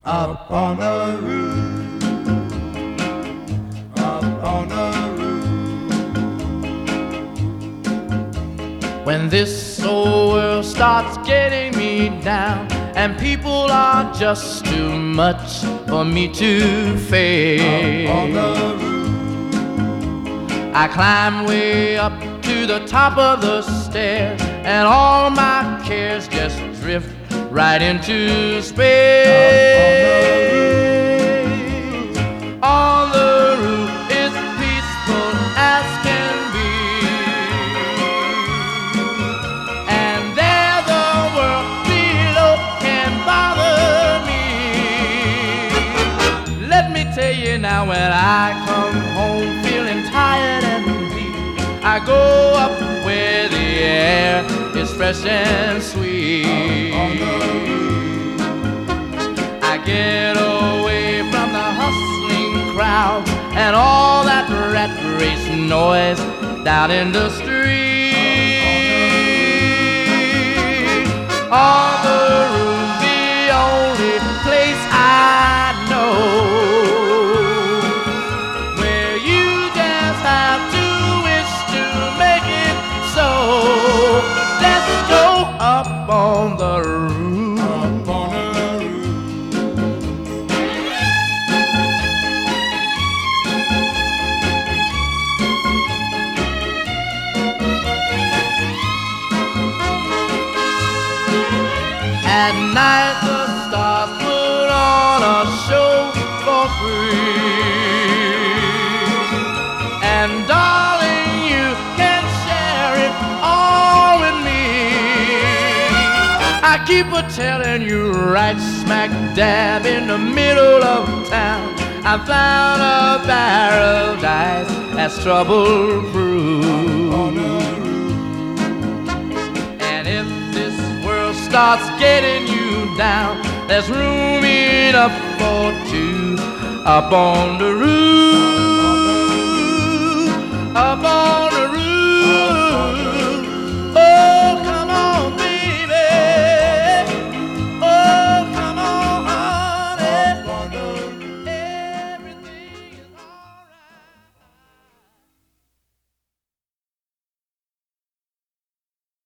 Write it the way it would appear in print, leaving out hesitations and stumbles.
Up on the roof, up on the roof. When this old world starts getting me down and people are just too much for me to face, up on the roof. I climb way up to the top of the stairs and all my cares just drift right into space. On the roof is peaceful as can be, and there the world below can bother me. Let me tell you now, when I come home feeling tired and weak, I go up where the air is fresh and sweet. I get away from the hustling crowd and all that rat race noise down in the street. On the roof, the only place I know where you just have to wish to make it so. Let's go up on the roof. Up on the roof. At night the stars put on a show for free, and darling, you can share it all with me. I keep a telling you, right smack dab in the middle of town, I found a paradise that's trouble-proof. And if this world starts getting you down, there's room enough for two up on the roof.